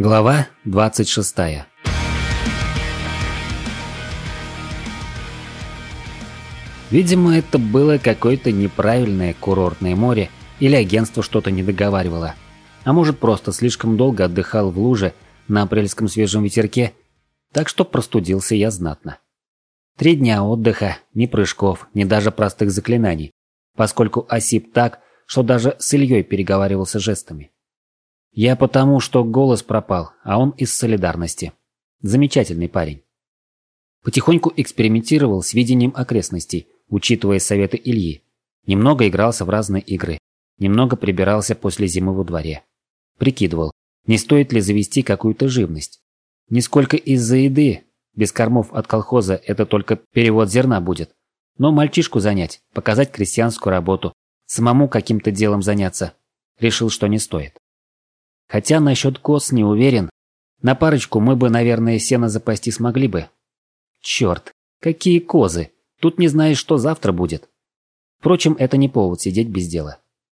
Глава 26. Видимо, это было какое-то неправильное курортное море, или агентство что-то не договаривало. А может, просто слишком долго отдыхал в луже на апрельском свежем ветерке, так что простудился я знатно. 3 дня отдыха, ни прыжков, ни даже простых заклинаний, поскольку осип так, что даже с Ильей переговаривался жестами. Я потому, что голос пропал, а он из солидарности. Замечательный парень. Потихоньку экспериментировал с видением окрестностей, учитывая советы Ильи. Немного игрался в разные игры. Немного прибирался после зимы во дворе. Прикидывал, не стоит ли завести какую-то живность. Не сколько из-за еды, без кормов от колхоза это только перевод зерна будет. Но мальчишку занять, показать крестьянскую работу, самому каким-то делом заняться, решил, что не стоит. Хотя насчет коз не уверен. На парочку мы бы, наверное, сено запасти смогли бы. Черт, какие козы! Тут не знаешь, что завтра будет. Впрочем, это не повод сидеть без дела.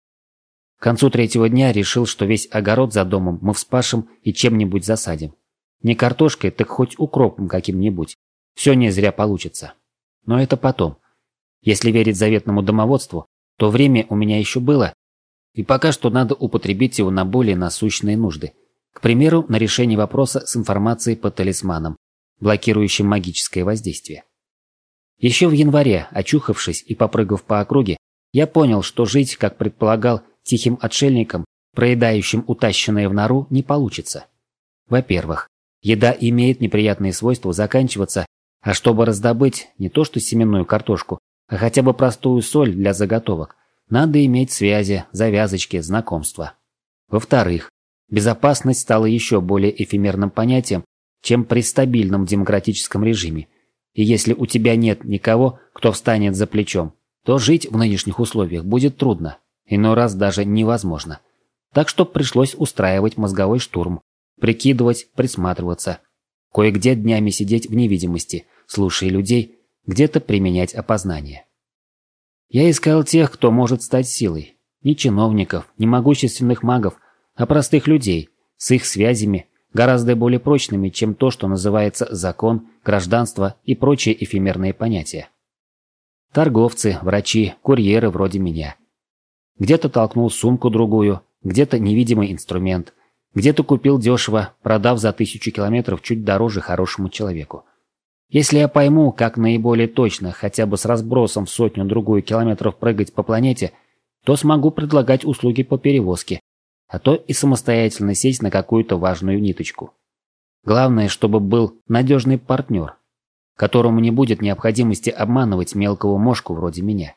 К концу 3-го дня решил, что весь огород за домом мы вспашем и чем-нибудь засадим. Не картошкой, так хоть укропом каким-нибудь. Все не зря получится. Но это потом. Если верить заветному домоводству, то время у меня еще было, и пока что надо употребить его на более насущные нужды. К примеру, на решение вопроса с информацией по талисманам, блокирующим магическое воздействие. Еще в январе, очухавшись и попрыгав по округе, я понял, что жить, как предполагал, тихим отшельником, проедающим утащенное в нору, не получится. Во-первых, еда имеет неприятные свойства заканчиваться, а чтобы раздобыть не то что семенную картошку, а хотя бы простую соль для заготовок, надо иметь связи, завязочки, знакомства. Во-вторых, безопасность стала еще более эфемерным понятием, чем при стабильном демократическом режиме. И если у тебя нет никого, кто встанет за плечом, то жить в нынешних условиях будет трудно, иной раз даже невозможно. Так что пришлось устраивать мозговой штурм, прикидывать, присматриваться. Кое-где днями сидеть в невидимости, слушая людей, где-то применять опознание. Я искал тех, кто может стать силой. Не чиновников, не могущественных магов, а простых людей, с их связями, гораздо более прочными, чем то, что называется закон, гражданство и прочие эфемерные понятия. Торговцы, врачи, курьеры вроде меня. Где-то толкнул сумку другую, где-то невидимый инструмент, где-то купил дешево, продав за 1000 километров чуть дороже хорошему человеку. Если я пойму, как наиболее точно, хотя бы с разбросом в 100-другую километров прыгать по планете, то смогу предлагать услуги по перевозке, а то и самостоятельно сесть на какую-то важную ниточку. Главное, чтобы был надежный партнер, которому не будет необходимости обманывать мелкого мошку вроде меня.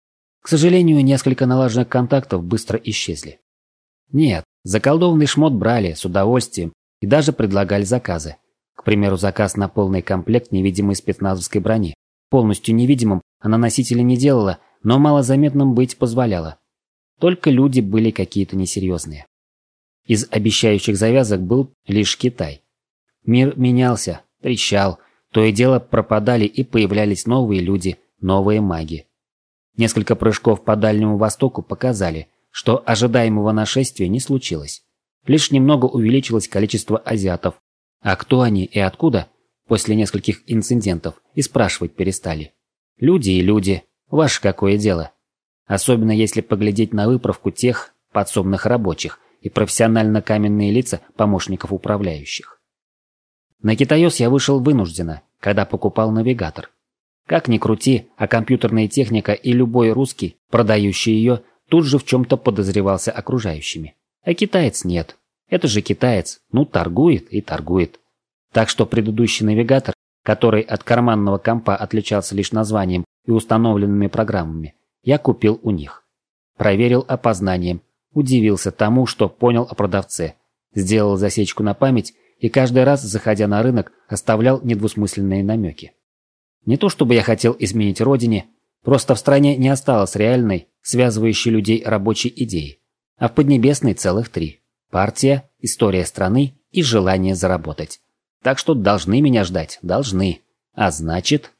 К сожалению, несколько налаженных контактов быстро исчезли. Нет, заколдованный шмот брали с удовольствием и даже предлагали заказы. К примеру, заказ на полный комплект невидимой спецназовской брони. Полностью невидимым она носителя не делала, но малозаметным быть позволяла. Только люди были какие-то несерьезные. Из обещающих завязок был лишь Китай. Мир менялся, трещал, то и дело пропадали и появлялись новые люди, новые маги. Несколько прыжков по Дальнему Востоку показали, что ожидаемого нашествия не случилось. Лишь немного увеличилось количество азиатов. А кто они и откуда, после нескольких инцидентов, и спрашивать перестали. Люди и люди, ваше какое дело. Особенно если поглядеть на выправку тех подсобных рабочих и профессионально-каменные лица помощников управляющих. На Китаёс я вышел вынужденно, когда покупал навигатор. Как ни крути, а компьютерная техника и любой русский, продающий ее, тут же в чем-то подозревался окружающими. А китаец нет. Это же китаец, торгует и торгует. Так что предыдущий навигатор, который от карманного компа отличался лишь названием и установленными программами, я купил у них. Проверил опознанием, удивился тому, что понял о продавце, сделал засечку на память и каждый раз, заходя на рынок, оставлял недвусмысленные намеки. Не то чтобы я хотел изменить родине, просто в стране не осталось реальной, связывающей людей рабочей идеи, а в Поднебесной целых 3. Партия, история страны и желание заработать. Так что должны меня ждать, должны. А значит...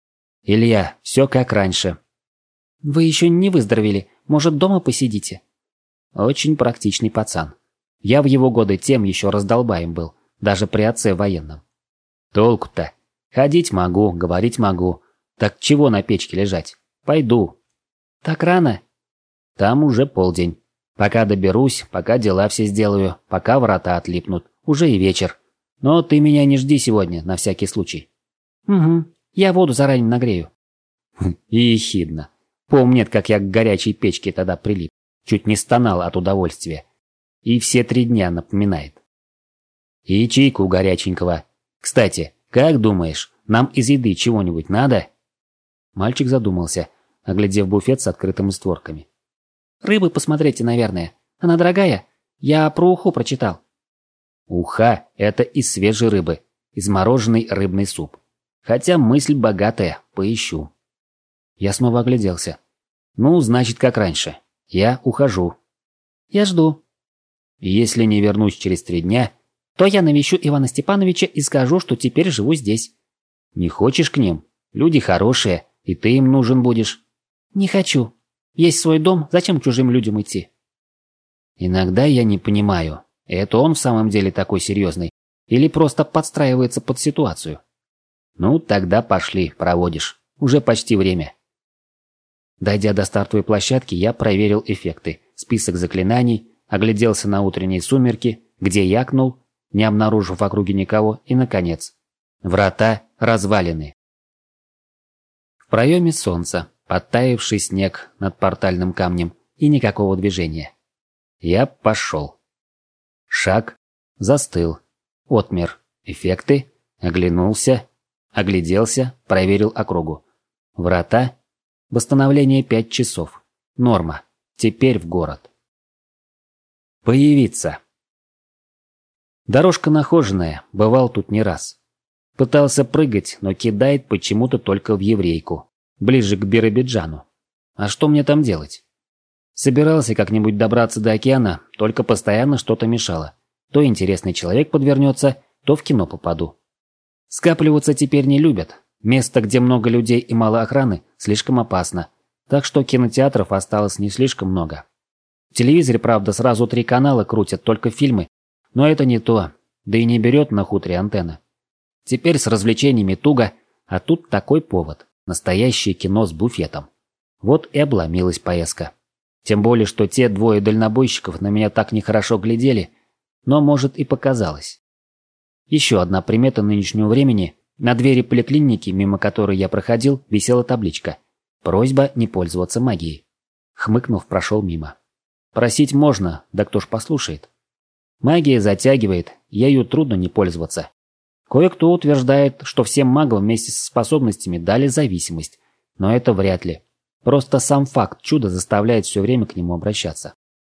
Илья, все как раньше. Вы еще не выздоровели, может, дома посидите? Очень практичный пацан. Я в его годы тем еще раздолбаем был, даже при отце военном. Толку-то? Ходить могу, говорить могу. Так чего на печке лежать? Пойду. Так рано? Там уже полдень. Пока доберусь, пока дела все сделаю, пока врата отлипнут. Уже и вечер. Но ты меня не жди сегодня, на всякий случай. Угу, я воду заранее нагрею. И ехидно. Помнит, как я к горячей печке тогда прилип. Чуть не стонал от удовольствия. И все 3 дня напоминает. И чайку горяченького. Кстати, как думаешь, нам из еды чего-нибудь надо? Мальчик задумался, оглядев буфет с открытыми створками. Рыбы посмотрите, наверное. Она дорогая? Я про уху прочитал. Уха – это из свежей рыбы, измороженный рыбный суп. Хотя мысль богатая, поищу. Я снова огляделся. Ну, значит, как раньше. Я ухожу. Я жду. Если не вернусь через 3 дня, то я навещу Ивана Степановича и скажу, что теперь живу здесь. Не хочешь к ним? Люди хорошие, и ты им нужен будешь. Не хочу. Есть свой дом, зачем к чужим людям идти? Иногда я не понимаю, это он в самом деле такой серьезный, или просто подстраивается под ситуацию. Ну, тогда пошли, проводишь. Уже почти время. Дойдя до стартовой площадки, я проверил эффекты, список заклинаний, огляделся на утренние сумерки, где якнул, не обнаружив в округе никого, и, наконец, врата развалины. В проеме солнца, подтаявший снег над портальным камнем и никакого движения. Я пошел. Шаг, застыл, отмер, эффекты, оглянулся, огляделся, проверил округу. Врата, восстановление 5 часов, норма, теперь в город. Появиться. Дорожка нахоженная, бывал тут не раз. Пытался прыгать, но кидает почему-то только в еврейку, ближе к Биробиджану. А что мне там делать? Собирался как-нибудь добраться до океана, только постоянно что-то мешало. То интересный человек подвернется, то в кино попаду. Скапливаться теперь не любят. Место, где много людей и мало охраны, слишком опасно. Так что кинотеатров осталось не слишком много. В телевизоре, правда, сразу 3 канала крутят только фильмы, но это не то, да и не берет на хуторе антенна. Теперь с развлечениями туго, а тут такой повод. Настоящее кино с буфетом. Вот и обломилась поездка. Тем более, что те 2 дальнобойщиков на меня так нехорошо глядели, но, может, и показалось. Еще одна примета нынешнего времени. На двери поликлиники, мимо которой я проходил, висела табличка «Просьба не пользоваться магией». Хмыкнув, прошел мимо. Просить можно, да кто ж послушает. Магия затягивает, ею трудно не пользоваться. Кое-кто утверждает, что всем магам вместе со способностями дали зависимость, но это вряд ли. Просто сам факт чуда заставляет все время к нему обращаться.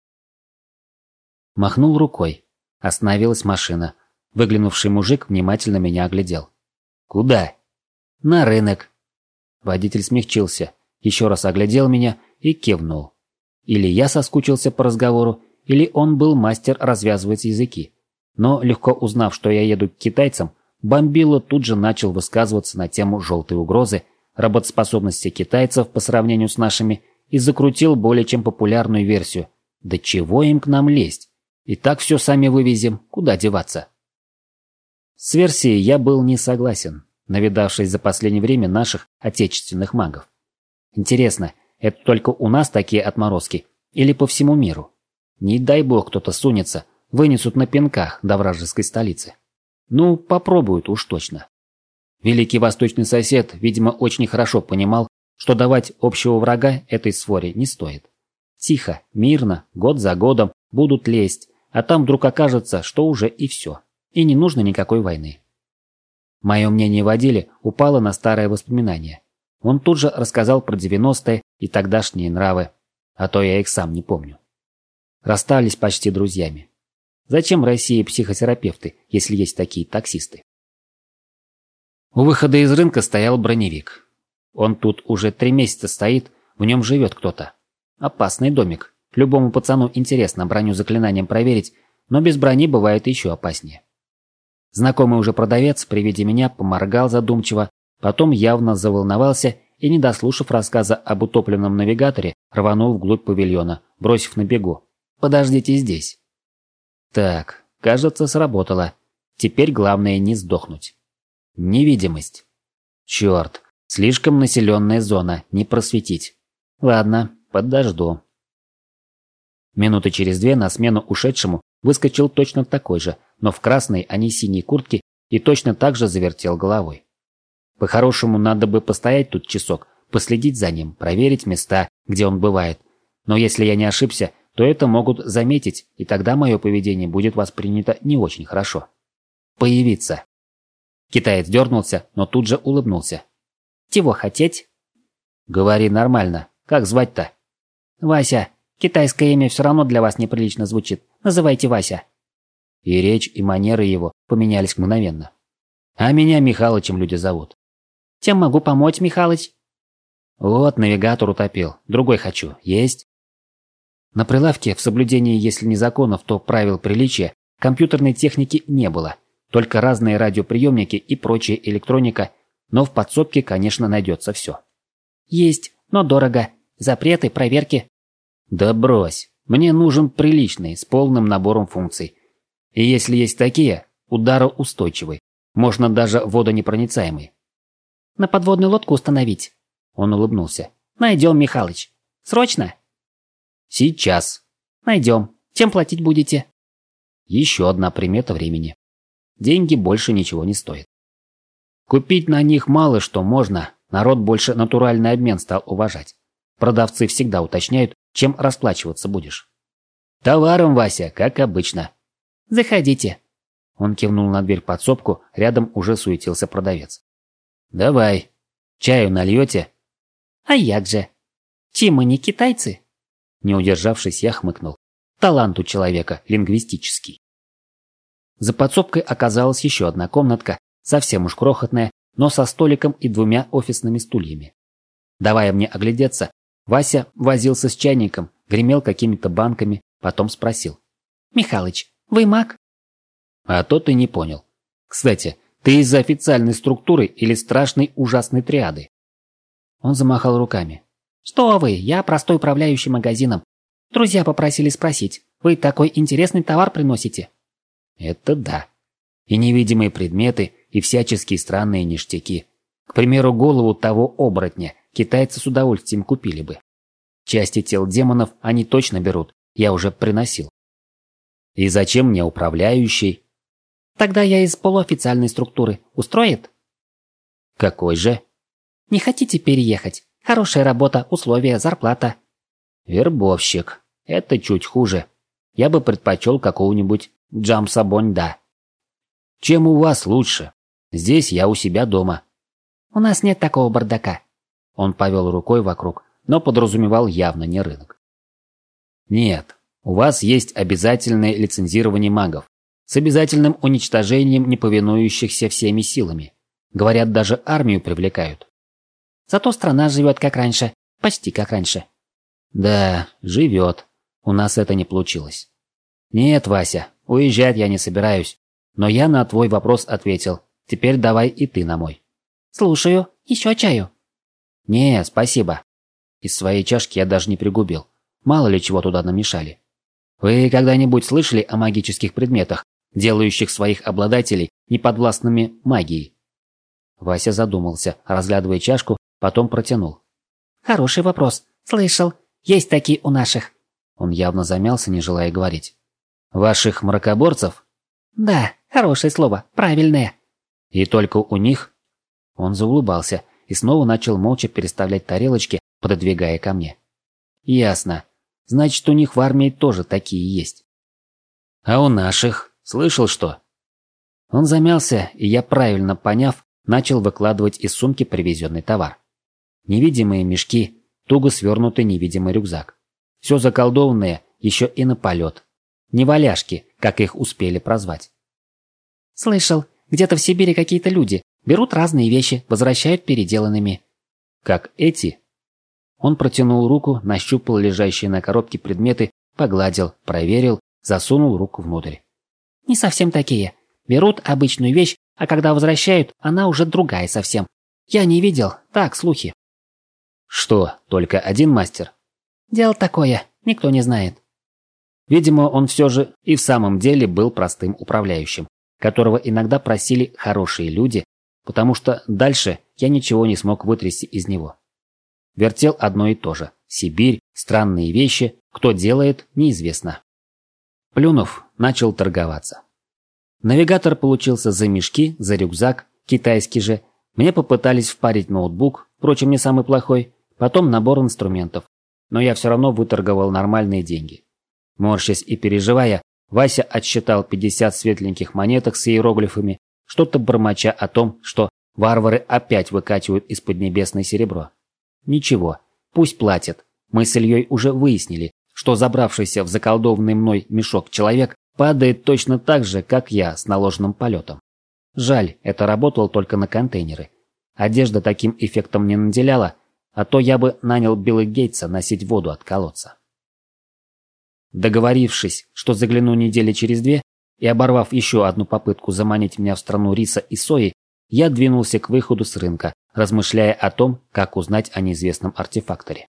Махнул рукой. Остановилась машина. Выглянувший мужик внимательно меня оглядел. «Куда?» «На рынок». Водитель смягчился, еще раз оглядел меня и кивнул. Или я соскучился по разговору, или он был мастер развязывать языки. Но, легко узнав, что я еду к китайцам, Бомбило тут же начал высказываться на тему желтой угрозы, работоспособности китайцев по сравнению с нашими, и закрутил более чем популярную версию. Да чего им к нам лезть? И так все сами вывезем, куда деваться? С версией я был не согласен, навидавшись за последнее время наших отечественных магов. Интересно, это только у нас такие отморозки или по всему миру? Не дай бог кто-то сунется, вынесут на пинках до вражеской столицы. Ну, попробуют уж точно. Великий восточный сосед, видимо, очень хорошо понимал, что давать общего врага этой своре не стоит. Тихо, мирно, год за годом будут лезть, а там вдруг окажется, что уже и все. И не нужно никакой войны. Мое мнение в отделе упало на старое воспоминание. Он тут же рассказал про 90-е и тогдашние нравы, а то я их сам не помню. Расстались почти друзьями. Зачем России психотерапевты, если есть такие таксисты? У выхода из рынка стоял броневик. Он тут уже 3 месяца стоит, в нем живет кто-то. Опасный домик. Любому пацану интересно броню заклинанием проверить, но без брони бывает еще опаснее. Знакомый уже продавец при виде меня поморгал задумчиво, потом явно заволновался и, не дослушав рассказа об утопленном навигаторе, рванул вглубь павильона, бросив на бегу: «Подождите здесь». Так, кажется, сработало. Теперь главное не сдохнуть. Невидимость. Черт, слишком населенная зона, не просветить. Ладно, подожду. Минуты через 2 на смену ушедшему выскочил точно такой же, но в красной, а не синей куртке, и точно так же завертел головой. По-хорошему, надо бы постоять тут часок, последить за ним, проверить места, где он бывает. Но если я не ошибся, то это могут заметить, и тогда мое поведение будет воспринято не очень хорошо. Появиться. Китаец дернулся, но тут же улыбнулся. Чего хотеть? Говори нормально. Как звать-то? Вася. Китайское имя все равно для вас неприлично звучит. Называйте Вася. И речь, и манеры его поменялись мгновенно. А меня Михалычем люди зовут. Чем могу помочь, Михалыч? Вот, навигатор утопил. Другой хочу. Есть? На прилавке, в соблюдении, если не законов, то правил приличия, компьютерной техники не было. Только разные радиоприемники и прочая электроника, но в подсобке, конечно, найдется все. Есть, но дорого. Запреты, проверки. Да брось. Мне нужен приличный, с полным набором функций. И если есть такие, удароустойчивый. Можно даже водонепроницаемый. На подводную лодку установить. Он улыбнулся. Найдем, Михалыч. Срочно? Сейчас. Найдем. Чем платить будете? Еще одна примета времени. Деньги больше ничего не стоят. Купить на них мало что можно. Народ больше натуральный обмен стал уважать. Продавцы всегда уточняют, чем расплачиваться будешь. Товаром, Вася, как обычно. Заходите. Он кивнул на дверь подсобку, рядом уже суетился продавец. Давай. Чаю нальете? А як же? Чи мы не китайцы? Не удержавшись, я хмыкнул. Талант у человека лингвистический. За подсобкой оказалась еще одна комнатка, совсем уж крохотная, но со столиком и 2 офисными стульями. Давая мне оглядеться, Вася возился с чайником, гремел какими-то банками, потом спросил. «Михалыч, вы маг?» А то ты не понял. Кстати, ты из-за официальной структуры или страшной ужасной триады? Он замахал руками. «Что вы, я простой управляющий магазином. Друзья попросили спросить, вы такой интересный товар приносите?» Это да. И невидимые предметы, и всяческие странные ништяки. К примеру, голову того оборотня китайцы с удовольствием купили бы. Части тел демонов они точно берут, я уже приносил. И зачем мне управляющий? Тогда я из полуофициальной структуры. Устроит? Какой же? Не хотите переехать? Хорошая работа, условия, зарплата. Вербовщик. Это чуть хуже. Я бы предпочел какого-нибудь Джамса Бонда. Чем у вас лучше? Здесь я у себя дома. У нас нет такого бардака. Он повел рукой вокруг, но подразумевал явно не рынок. Нет, у вас есть обязательное лицензирование магов, с обязательным уничтожением неповинующихся всеми силами. Говорят, даже армию привлекают. Зато страна живет как раньше, почти как раньше. Да, живет. У нас это не получилось. Нет, Вася, уезжать я не собираюсь. Но я на твой вопрос ответил. Теперь давай и ты на мой. Слушаю. Еще чаю? Не, спасибо. Из своей чашки я даже не пригубил. Мало ли чего туда намешали. Вы когда-нибудь слышали о магических предметах, делающих своих обладателей неподвластными магии? Вася задумался, разглядывая чашку, потом протянул. Хороший вопрос. Слышал. Есть такие у наших. Он явно замялся, не желая говорить. Ваших мракоборцев? Да, хорошее слово, правильное. И только у них? Он заулыбался и снова начал молча переставлять тарелочки, пододвигая ко мне. Ясно. Значит, у них в армии тоже такие есть. А у наших? Слышал что? Он замялся, и я, правильно поняв, начал выкладывать из сумки привезенный товар. Невидимые мешки, туго свернутый невидимый рюкзак. Все заколдованное, еще и на полет. Неваляшки, как их успели прозвать. Слышал, где-то в Сибири какие-то люди берут разные вещи, возвращают переделанными. Как эти? Он протянул руку, нащупал лежащие на коробке предметы, погладил, проверил, засунул руку внутрь. Не совсем такие. Берут обычную вещь, а когда возвращают, она уже другая совсем. Я не видел, так, слухи. Что, только один мастер? Дело такое, никто не знает. Видимо, он все же и в самом деле был простым управляющим, которого иногда просили хорошие люди, потому что дальше я ничего не смог вытрясти из него. Вертел одно и то же. Сибирь, странные вещи, кто делает, неизвестно. Плюнув, начал торговаться. Навигатор получился за мешки, за рюкзак, китайский же. Мне попытались впарить ноутбук, впрочем, не самый плохой, потом набор инструментов. Но я все равно выторговал нормальные деньги. Морщась и переживая, Вася отсчитал 50 светленьких монеток с иероглифами, что-то бормоча о том, что варвары опять выкачивают из Поднебесной серебро. Ничего, пусть платят. Мы с Ильей уже выяснили, что забравшийся в заколдованный мной мешок человек падает точно так же, как я с наложенным полетом. Жаль, это работало только на контейнеры. Одежда таким эффектом не наделяла, а то я бы нанял Билла Гейтса носить воду от колодца. Договорившись, что загляну недели через 2, и оборвав еще одну попытку заманить меня в страну риса и сои, я двинулся к выходу с рынка, размышляя о том, как узнать о неизвестном артефакторе.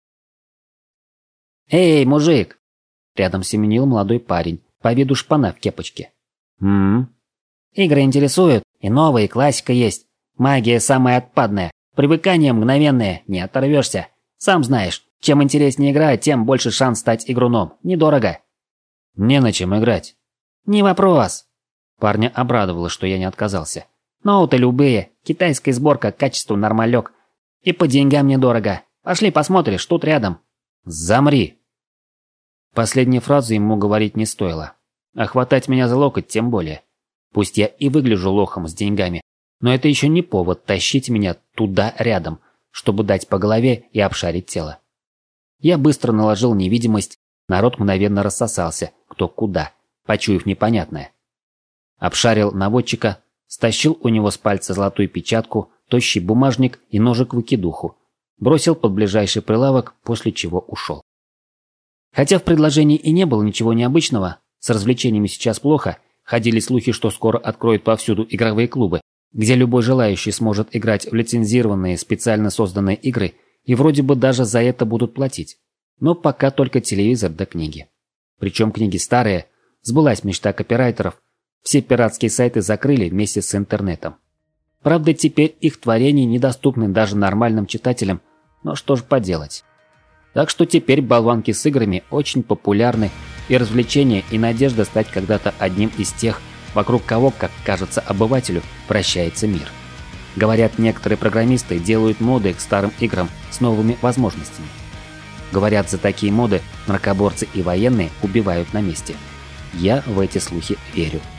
«Эй, мужик!» Рядом семенил молодой парень, по виду шпана в кепочке. «Игры интересуют, и новые, классика есть. Магия самая отпадная, привыкание мгновенное, не оторвешься. Сам знаешь, чем интереснее игра, тем больше шанс стать игруном. Недорого». «Не на чем играть». «Не вопрос». Парня обрадовало, что я не отказался. «Ноуты любые, китайская сборка, качество нормалек. И по деньгам недорого. Пошли посмотришь, тут рядом». «Замри». Последнюю фразу ему говорить не стоило. А хватать меня за локоть тем более. Пусть я и выгляжу лохом с деньгами, но это еще не повод тащить меня туда рядом, чтобы дать по голове и обшарить тело. Я быстро наложил невидимость, народ мгновенно рассосался, кто куда, почуяв непонятное. Обшарил наводчика, стащил у него с пальца золотую печатку, тощий бумажник и ножик-выкидуху, бросил под ближайший прилавок, после чего ушел. Хотя в предложении и не было ничего необычного, с развлечениями сейчас плохо, ходили слухи, что скоро откроют повсюду игровые клубы, где любой желающий сможет играть в лицензированные специально созданные игры, и вроде бы даже за это будут платить. Но пока только телевизор да книги. Причем книги старые, сбылась мечта копирайтеров, все пиратские сайты закрыли вместе с интернетом. Правда, теперь их творения недоступны даже нормальным читателям, но что ж поделать. Так что теперь болванки с играми очень популярны, и развлечение, и надежда стать когда-то одним из тех, вокруг кого, как кажется обывателю, вращается мир. Говорят, некоторые программисты делают моды к старым играм с новыми возможностями. Говорят, за такие моды мракоборцы и военные убивают на месте. Я в эти слухи верю.